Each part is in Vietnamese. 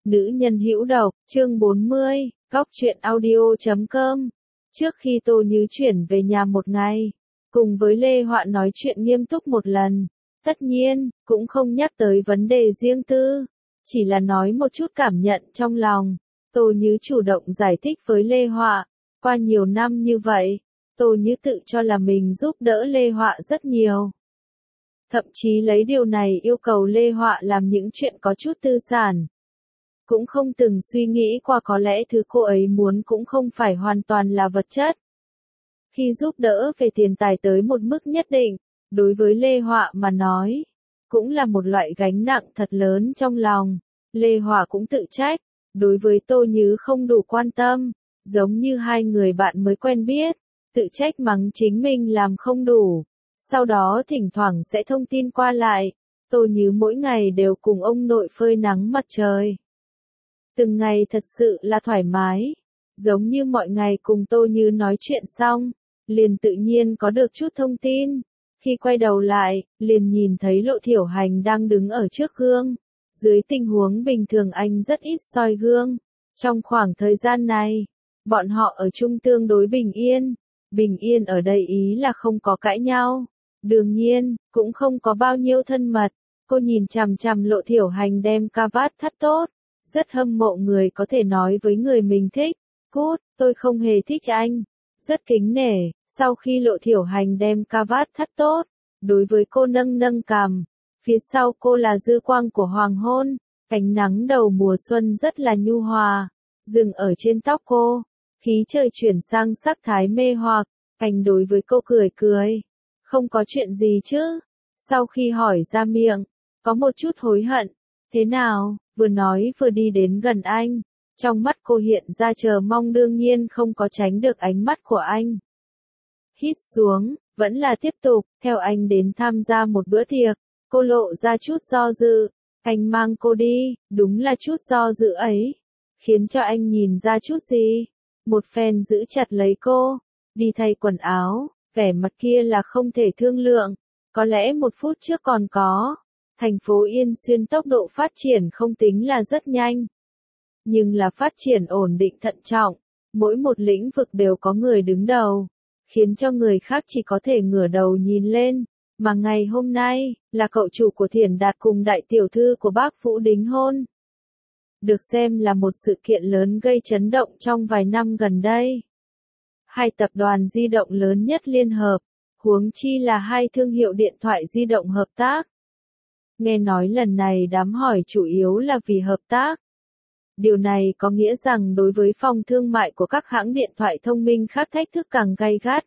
Nữ nhân hữu độc, chương 40, góc truyện audio.com. Trước khi Tô Như chuyển về nhà một ngày, cùng với Lê Họa nói chuyện nghiêm túc một lần, tất nhiên, cũng không nhắc tới vấn đề riêng tư, chỉ là nói một chút cảm nhận trong lòng. Tô Như chủ động giải thích với Lê Họa, qua nhiều năm như vậy, Tô Như tự cho là mình giúp đỡ Lê Họa rất nhiều. Thậm chí lấy điều này yêu cầu Lê Họa làm những chuyện có chút tư sản. Cũng không từng suy nghĩ qua có lẽ thứ cô ấy muốn cũng không phải hoàn toàn là vật chất. Khi giúp đỡ về tiền tài tới một mức nhất định, đối với Lê Họa mà nói, cũng là một loại gánh nặng thật lớn trong lòng. Lê Họa cũng tự trách, đối với Tô Như không đủ quan tâm, giống như hai người bạn mới quen biết, tự trách mắng chính mình làm không đủ. Sau đó thỉnh thoảng sẽ thông tin qua lại, Tô Như mỗi ngày đều cùng ông nội phơi nắng mặt trời. Từng ngày thật sự là thoải mái, giống như mọi ngày cùng Tô Như nói chuyện xong, liền tự nhiên có được chút thông tin. Khi quay đầu lại, liền nhìn thấy Lộ Thiểu Hành đang đứng ở trước gương. Dưới tình huống bình thường anh rất ít soi gương. Trong khoảng thời gian này, bọn họ ở chung tương đối bình yên. Bình yên ở đây ý là không có cãi nhau. Đương nhiên, cũng không có bao nhiêu thân mật. Cô nhìn chằm chằm Lộ Thiểu Hành đem cà vạt thắt tốt. Rất hâm mộ người có thể nói với người mình thích. Cút, tôi không hề thích anh. Rất kính nể, sau khi Lộ Thiểu Hành đem cà vạt thắt tốt, đối với cô nâng nâng cằm. Phía sau cô là dư quang của hoàng hôn, ánh nắng đầu mùa xuân rất là nhu hòa, dừng ở trên tóc cô. Khí trời chuyển sang sắc thái mê hoặc, anh đối với cô cười cười. Không có chuyện gì chứ? Sau khi hỏi ra miệng, có một chút hối hận. Thế nào? Vừa nói vừa đi đến gần anh. Trong mắt cô hiện ra chờ mong, đương nhiên không có tránh được ánh mắt của anh. Hít xuống, vẫn là tiếp tục, theo anh đến tham gia một bữa tiệc. Cô lộ ra chút do dự. Anh mang cô đi, đúng là chút do dự ấy. Khiến cho anh nhìn ra chút gì. Một phen giữ chặt lấy cô. Đi thay quần áo, vẻ mặt kia là không thể thương lượng. Có lẽ một phút trước còn có. Thành phố Yên Xuyên tốc độ phát triển không tính là rất nhanh. Nhưng là phát triển ổn định thận trọng. Mỗi một lĩnh vực đều có người đứng đầu. Khiến cho người khác chỉ có thể ngửa đầu nhìn lên. Mà ngày hôm nay, là cậu chủ của Thiển Đạt cùng đại tiểu thư của bác Vũ đính hôn. Được xem là một sự kiện lớn gây chấn động trong vài năm gần đây. Hai tập đoàn di động lớn nhất liên hợp, huống chi là hai thương hiệu điện thoại di động hợp tác. Nghe nói lần này đám hỏi chủ yếu là vì hợp tác. Điều này có nghĩa rằng đối với phòng thương mại của các hãng điện thoại thông minh khác thách thức càng gay gắt.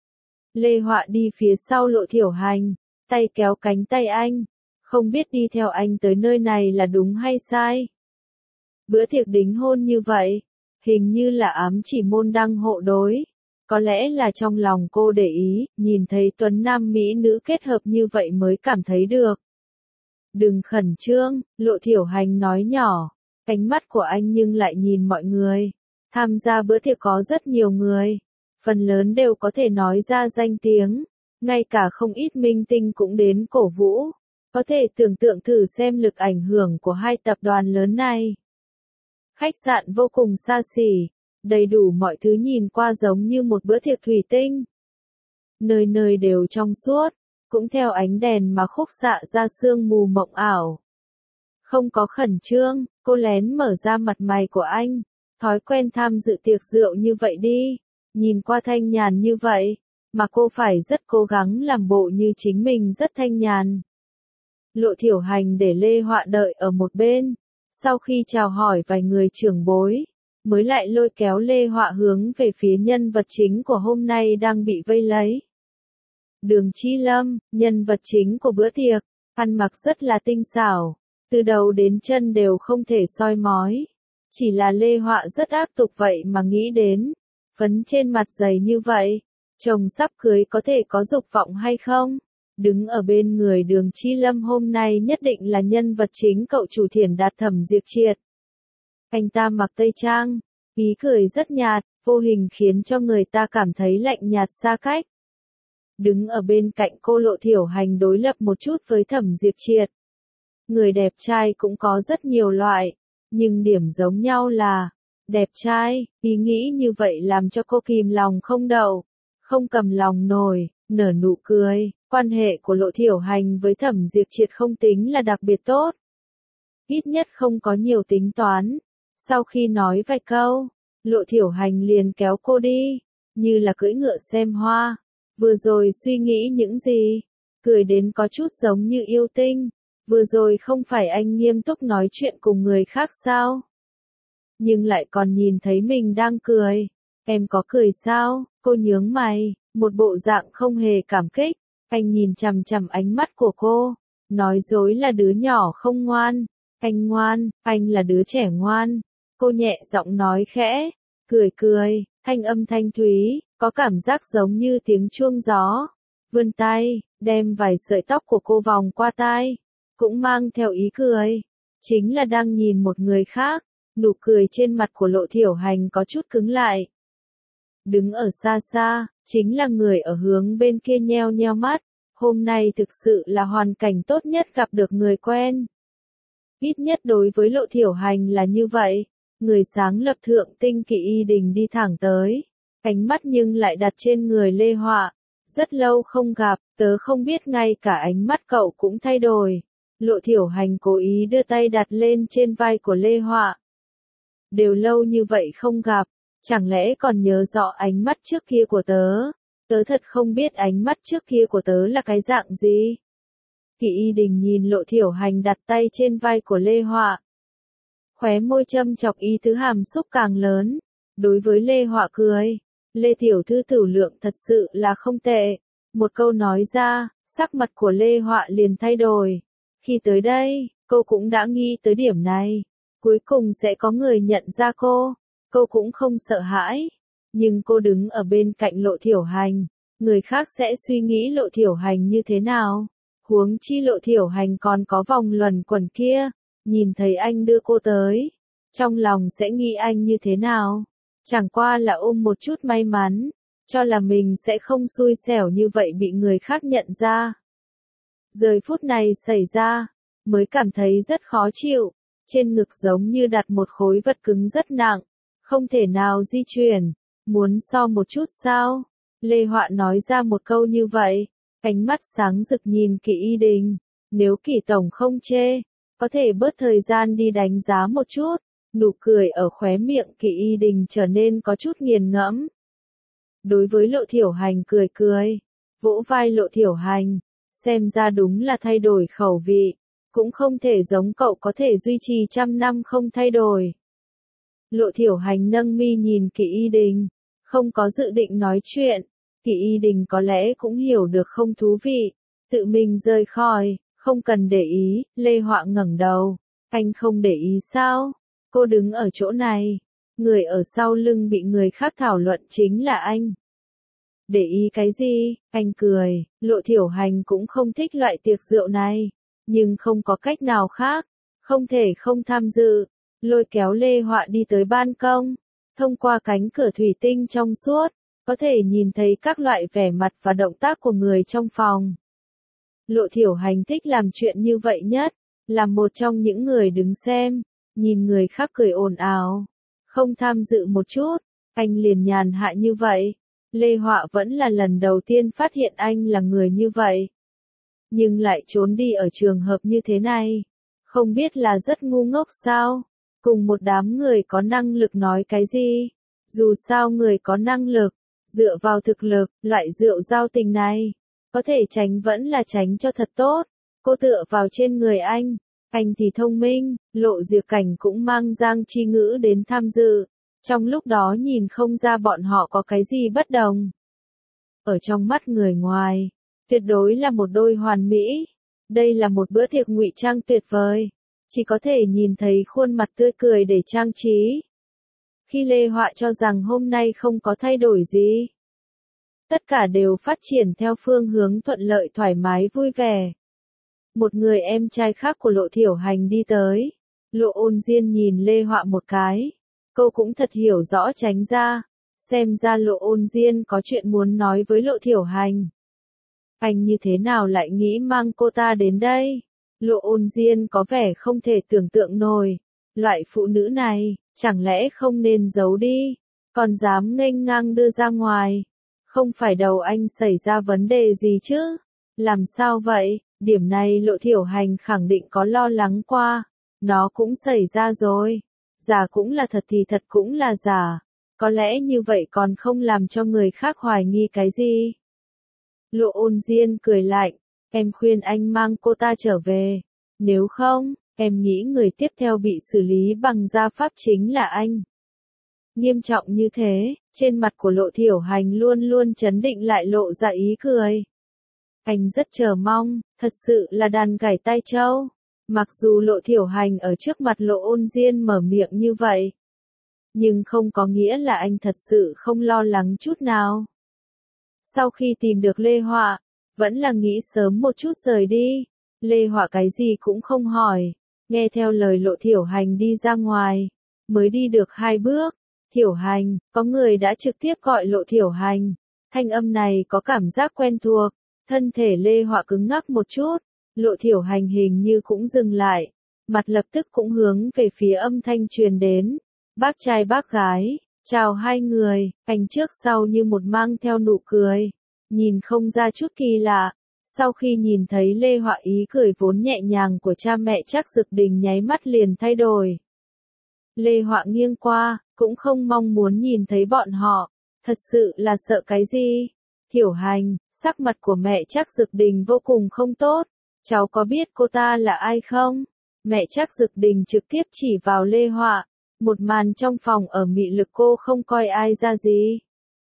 Lê Họa đi phía sau Lộ Thiểu Hành, tay kéo cánh tay anh. Không biết đi theo anh tới nơi này là đúng hay sai. Bữa tiệc đính hôn như vậy, hình như là ám chỉ môn đăng hộ đối. Có lẽ là trong lòng cô để ý, nhìn thấy tuấn nam mỹ nữ kết hợp như vậy mới cảm thấy được. Đừng khẩn trương, Lộ Thiểu Hành nói nhỏ. Ánh mắt của anh nhưng lại nhìn mọi người. Tham gia bữa tiệc có rất nhiều người. Phần lớn đều có thể nói ra danh tiếng. Ngay cả không ít minh tinh cũng đến cổ vũ. Có thể tưởng tượng thử xem lực ảnh hưởng của hai tập đoàn lớn này. Khách sạn vô cùng xa xỉ. Đầy đủ mọi thứ, nhìn qua giống như một bữa tiệc thủy tinh. Nơi nơi đều trong suốt. Cũng theo ánh đèn mà khúc xạ ra sương mù mộng ảo. Không có khẩn trương, cô lén mở ra mặt mày của anh. Thói quen tham dự tiệc rượu như vậy đi. Nhìn qua thanh nhàn như vậy, mà cô phải rất cố gắng làm bộ như chính mình rất thanh nhàn. Lộ Thiểu Hành để Lê Họa đợi ở một bên. Sau khi chào hỏi vài người trưởng bối, mới lại lôi kéo Lê Họa hướng về phía nhân vật chính của hôm nay đang bị vây lấy. Đường Chi Lâm, nhân vật chính của bữa tiệc, ăn mặc rất là tinh xảo, từ đầu đến chân đều không thể soi mói. Chỉ là Lê Họa rất ác tục vậy mà nghĩ đến, phấn trên mặt dày như vậy, chồng sắp cưới có thể có dục vọng hay không? Đứng ở bên người Đường Chi Lâm hôm nay nhất định là nhân vật chính cậu chủ Thiển Đạt Thẩm Diệt Triệt. Anh ta mặc tây trang, ý cười rất nhạt, vô hình khiến cho người ta cảm thấy lạnh nhạt xa cách. Đứng ở bên cạnh cô Lộ Thiểu Hành đối lập một chút với Thẩm Diệt Triệt. Người đẹp trai cũng có rất nhiều loại, Nhưng điểm giống nhau là, đẹp trai, ý nghĩ như vậy làm cho cô kìm lòng không đậu, không cầm lòng nổi, nở nụ cười. Quan hệ của Lộ Thiểu Hành với Thẩm Diệp Triệt không tính là đặc biệt tốt. Ít nhất không có nhiều tính toán. Sau khi nói vài câu, Lộ Thiểu Hành liền kéo cô đi, như là cưỡi ngựa xem hoa. Vừa rồi suy nghĩ những gì? Cười đến có chút giống như yêu tinh. Vừa rồi không phải anh nghiêm túc nói chuyện cùng người khác sao? Nhưng lại còn nhìn thấy mình đang cười. Em có cười sao? Cô nhướng mày, một bộ dạng không hề cảm kích. Anh nhìn chằm chằm ánh mắt của cô, nói dối là đứa nhỏ không ngoan. Anh ngoan, anh là đứa trẻ ngoan. Cô nhẹ giọng nói khẽ, cười cười, thanh âm thanh thúy, có cảm giác giống như tiếng chuông gió. Vươn tay, đem vài sợi tóc của cô vòng qua tai, cũng mang theo ý cười. Chính là đang nhìn một người khác, nụ cười trên mặt của Lộ Thiểu Hành có chút cứng lại. Đứng ở xa xa, chính là người ở hướng bên kia nheo nheo mắt. Hôm nay thực sự là hoàn cảnh tốt nhất gặp được người quen. Ít nhất đối với Lộ Thiểu Hành là như vậy. Người sáng lập Thượng Tinh Kỵ Y Đình đi thẳng tới. Ánh mắt nhưng lại đặt trên người Lê Họa. Rất lâu không gặp, tớ không biết ngay cả ánh mắt cậu cũng thay đổi. Lộ Thiểu Hành cố ý đưa tay đặt lên trên vai của Lê Họa. Đều lâu như vậy không gặp, chẳng lẽ còn nhớ rõ ánh mắt trước kia của tớ? Tớ thật không biết ánh mắt trước kia của tớ là cái dạng gì. Kỵ Y Đình nhìn Lộ Thiểu Hành đặt tay trên vai của Lê Họa. Khóe môi châm chọc ý tứ hàm xúc càng lớn. Đối với Lê Họa cười. Lê Tiểu Thư tử lượng thật sự là không tệ. Một câu nói ra, sắc mặt của Lê Họa liền thay đổi. Khi tới đây, cô cũng đã nghĩ tới điểm này. Cuối cùng sẽ có người nhận ra cô cũng không sợ hãi. Nhưng cô đứng ở bên cạnh Lộ Thiểu Hành, người khác sẽ suy nghĩ Lộ Thiểu Hành như thế nào? Huống chi Lộ Thiểu Hành còn có vòng luẩn quẩn kia, nhìn thấy anh đưa cô tới, trong lòng sẽ nghĩ anh như thế nào? Chẳng qua là ôm một chút may mắn, cho là mình sẽ không xui xẻo như vậy bị người khác nhận ra. Giờ phút này xảy ra, mới cảm thấy rất khó chịu, trên ngực giống như đặt một khối vật cứng rất nặng, không thể nào di chuyển. Muốn so một chút sao? Lê Họa nói ra một câu như vậy, ánh mắt sáng rực nhìn Kỵ Y Đình. Nếu Kỷ tổng không chê, có thể bớt thời gian đi đánh giá một chút. Nụ cười ở khóe miệng Kỵ Y Đình trở nên có chút nghiền ngẫm. Đối với Lộ Thiểu Hành cười cười, vỗ vai Lộ Thiểu Hành, xem ra đúng là thay đổi khẩu vị, cũng không thể giống cậu có thể duy trì 100 năm không thay đổi. Lộ Thiểu Hành nâng mi nhìn Kỵ Y Đình, không có dự định nói chuyện. Kỵ Y Đình có lẽ cũng hiểu được không thú vị, tự mình rời khỏi, không cần để ý. Lê Họa ngẩng đầu, anh không để ý sao? Cô đứng ở chỗ này, người ở sau lưng bị người khác thảo luận chính là anh. Để ý cái gì? Anh cười, Lộ Thiểu Hành cũng không thích loại tiệc rượu này, nhưng không có cách nào khác, không thể không tham dự. Lôi kéo Lê Họa đi tới ban công, thông qua cánh cửa thủy tinh trong suốt, có thể nhìn thấy các loại vẻ mặt và động tác của người trong phòng. Lộ Thiểu Hành thích làm chuyện như vậy nhất, là một trong những người đứng xem, nhìn người khác cười ồn ào, không tham dự một chút, anh liền nhàn hạ như vậy. Lê Họa vẫn là lần đầu tiên phát hiện anh là người như vậy, nhưng lại trốn đi ở trường hợp như thế này, không biết là rất ngu ngốc sao? Cùng một đám người có năng lực nói cái gì? Dù sao người có năng lực, dựa vào thực lực, loại rượu giao tình này, có thể tránh vẫn là tránh cho thật tốt. Cô tựa vào trên người anh thì thông minh. Lộ Diệc Cảnh cũng mang Giang Chi Ngữ đến tham dự, trong lúc đó nhìn không ra bọn họ có cái gì bất đồng. Ở trong mắt người ngoài, tuyệt đối là một đôi hoàn mỹ. Đây là một bữa tiệc ngụy trang tuyệt vời, chỉ có thể nhìn thấy khuôn mặt tươi cười để trang trí. Khi Lê Họa cho rằng hôm nay không có thay đổi gì, tất cả đều phát triển theo phương hướng thuận lợi thoải mái vui vẻ. Một người em trai khác của Lộ Thiểu Hành đi tới. Lộ Ôn Diên nhìn Lê Họa một cái, cô cũng thật hiểu rõ tránh ra. Xem ra Lộ Ôn Diên có chuyện muốn nói với Lộ Thiểu Hành. Anh như thế nào lại nghĩ mang cô ta đến đây? Lộ Ôn Diên có vẻ không thể tưởng tượng nổi. Loại phụ nữ này, chẳng lẽ không nên giấu đi, còn dám nghênh ngang đưa ra ngoài. Không phải đầu anh xảy ra vấn đề gì chứ? Làm sao vậy? Điểm này Lộ Thiểu Hành khẳng định có lo lắng qua. Nó cũng xảy ra rồi. Giả cũng là thật thì thật cũng là giả. Có lẽ như vậy còn không làm cho người khác hoài nghi cái gì? Lộ Ôn Diên cười lạnh. Em khuyên anh mang cô ta trở về. Nếu không, em nghĩ người tiếp theo bị xử lý bằng gia pháp chính là anh. Nghiêm trọng như thế, trên mặt của Lộ Thiểu Hành luôn luôn trấn định lại lộ ra ý cười. Anh rất chờ mong, thật sự là đàn gảy tai trâu. Mặc dù Lộ Thiểu Hành ở trước mặt Lộ Ôn Diên mở miệng như vậy, nhưng không có nghĩa là anh thật sự không lo lắng chút nào. Sau khi tìm được Lê Họa, vẫn là nghĩ sớm một chút rời đi. Lê Họa cái gì cũng không hỏi, nghe theo lời Lộ Thiểu Hành đi ra ngoài, mới đi được 2 bước. Thiểu Hành, có người đã trực tiếp gọi Lộ Thiểu Hành. Thanh âm này có cảm giác quen thuộc, thân thể Lê Họa cứng ngắc một chút, Lộ Thiểu Hành hình như cũng dừng lại, mặt lập tức cũng hướng về phía âm thanh truyền đến. Bác trai bác gái, chào hai người, anh trước sau như một mang theo nụ cười, nhìn không ra chút kỳ lạ. Sau khi nhìn thấy Lê Họa ý cười vốn nhẹ nhàng của cha mẹ Trác Dực Đình nháy mắt liền thay đổi. Lê Họa nghiêng qua, cũng không mong muốn nhìn thấy bọn họ, thật sự là sợ cái gì? Thiểu Hành, sắc mặt của mẹ Trác Dực Đình vô cùng không tốt, cháu có biết cô ta là ai không? Mẹ Trác Dực Đình trực tiếp chỉ vào Lê Họa, một màn trong phòng ở mị lực cô không coi ai ra gì.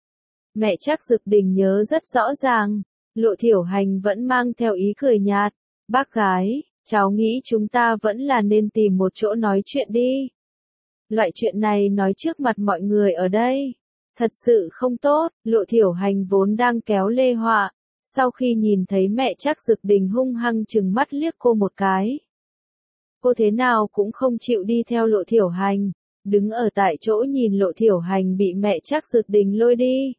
Mẹ Trác Dực Đình nhớ rất rõ ràng, Lộ Thiểu Hành vẫn mang theo ý cười nhạt, bác gái, cháu nghĩ chúng ta vẫn là nên tìm một chỗ nói chuyện đi. Loại chuyện này nói trước mặt mọi người ở đây, thật sự không tốt. Lộ Thiểu Hành vốn đang kéo Lê Họa, sau khi nhìn thấy mẹ Trác Dực Đình hung hăng trừng mắt liếc cô một cái. Cô thế nào cũng không chịu đi theo Lộ Thiểu Hành, đứng ở tại chỗ nhìn Lộ Thiểu Hành bị mẹ Trác Dực Đình lôi đi.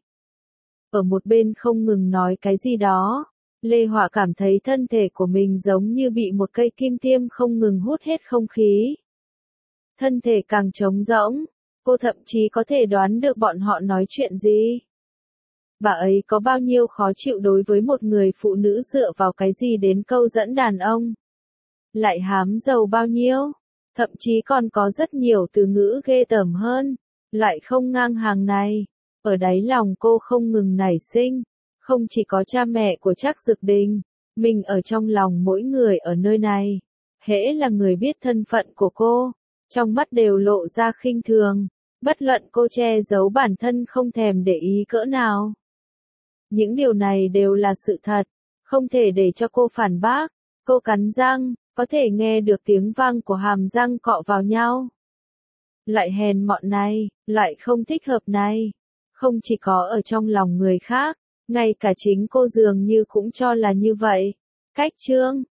Ở một bên không ngừng nói cái gì đó, Lê Họa cảm thấy thân thể của mình giống như bị một cây kim tiêm không ngừng hút hết không khí. Thân thể càng trống rỗng, cô thậm chí có thể đoán được bọn họ nói chuyện gì. Bà ấy có bao nhiêu khó chịu đối với một người phụ nữ dựa vào cái gì đến câu dẫn đàn ông. Lại hám giàu bao nhiêu, thậm chí còn có rất nhiều từ ngữ ghê tởm hơn, lại không ngang hàng này. Ở đáy lòng cô không ngừng nảy sinh, không chỉ có cha mẹ của Trác Dực Đình, mình ở trong lòng mỗi người ở nơi này. Hễ là người biết thân phận của cô, trong mắt đều lộ ra khinh thường, bất luận cô che giấu bản thân không thèm để ý cỡ nào. Những điều này đều là sự thật, không thể để cho cô phản bác. Cô cắn răng, có thể nghe được tiếng vang của hàm răng cọ vào nhau. Loại hèn mọn này, loại không thích hợp này, không chỉ có ở trong lòng người khác, ngay cả chính cô dường như cũng cho là như vậy. Cách chương